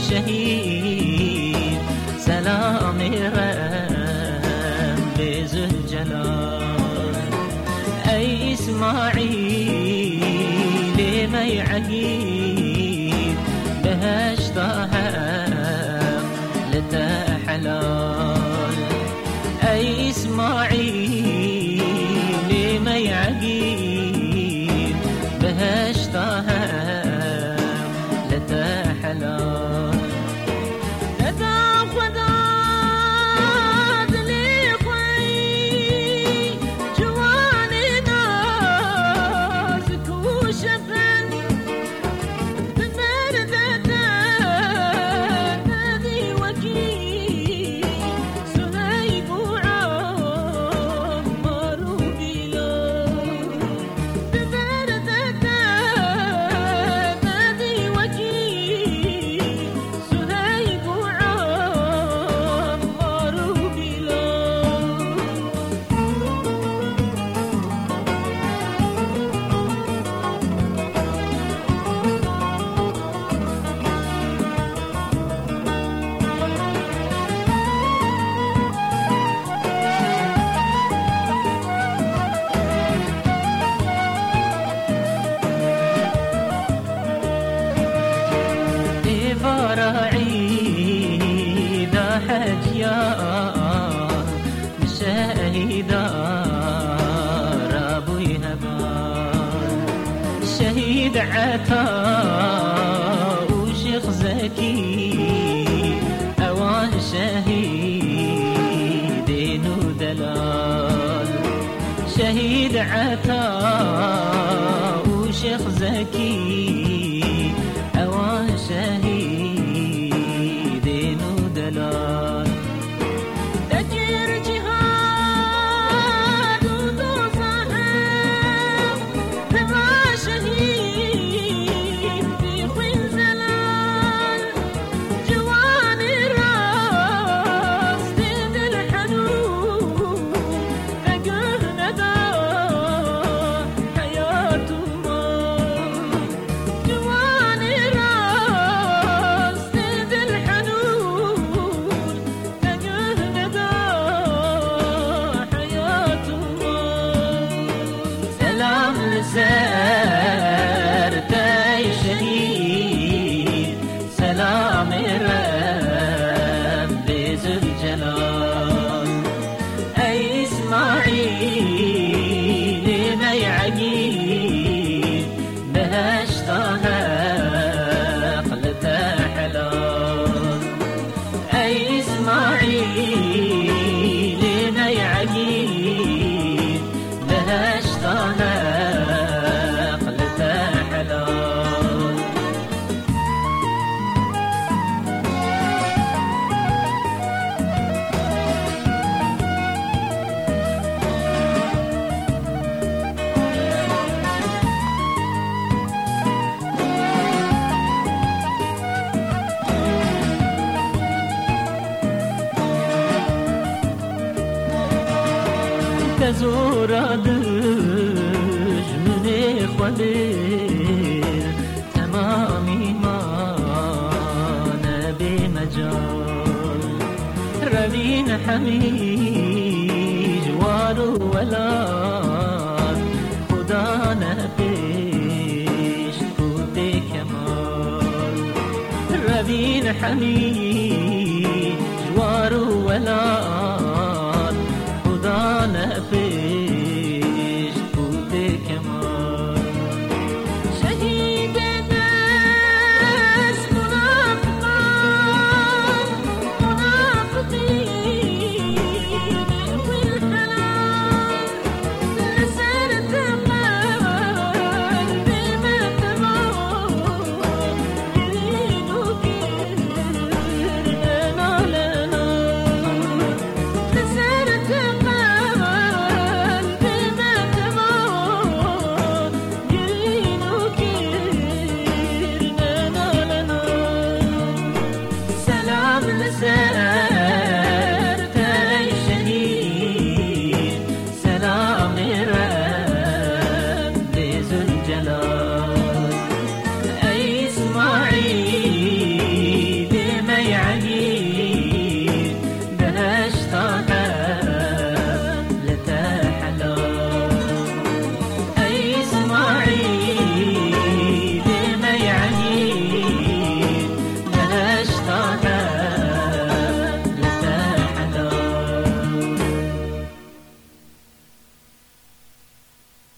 شهید سلام رب ذوالجلال ای اسماعیل می عقید بهشت حق لتا حلال ای اسماعیل می عقید بهشت حق لتا حلال عيدا حجيا مشاهدا رابي هبان شهيد عتا وشيخ زكي اوان شهيدين ودلال شهيد عتا وشيخ زكي اوان شهيدين ودلال تجير جهاد وتصاحب تبع شهيد في خوين زلال جوان الراس ديد الحنون أقه ندى حياته جوان الراس ديد الحنون أقه ندى حياته سلام لسارت أي شهيد سلام رب ذوالجلال أي إسماعيل مي عقيد بهشتها قلتها حلال أي إسماعيل مي عقيد بهشتها قلتها حلال تزور دج من خبير تمامي ما نبي مجال ربين حميد جوار ولاد خدا نبيش خود كمال ربين حميد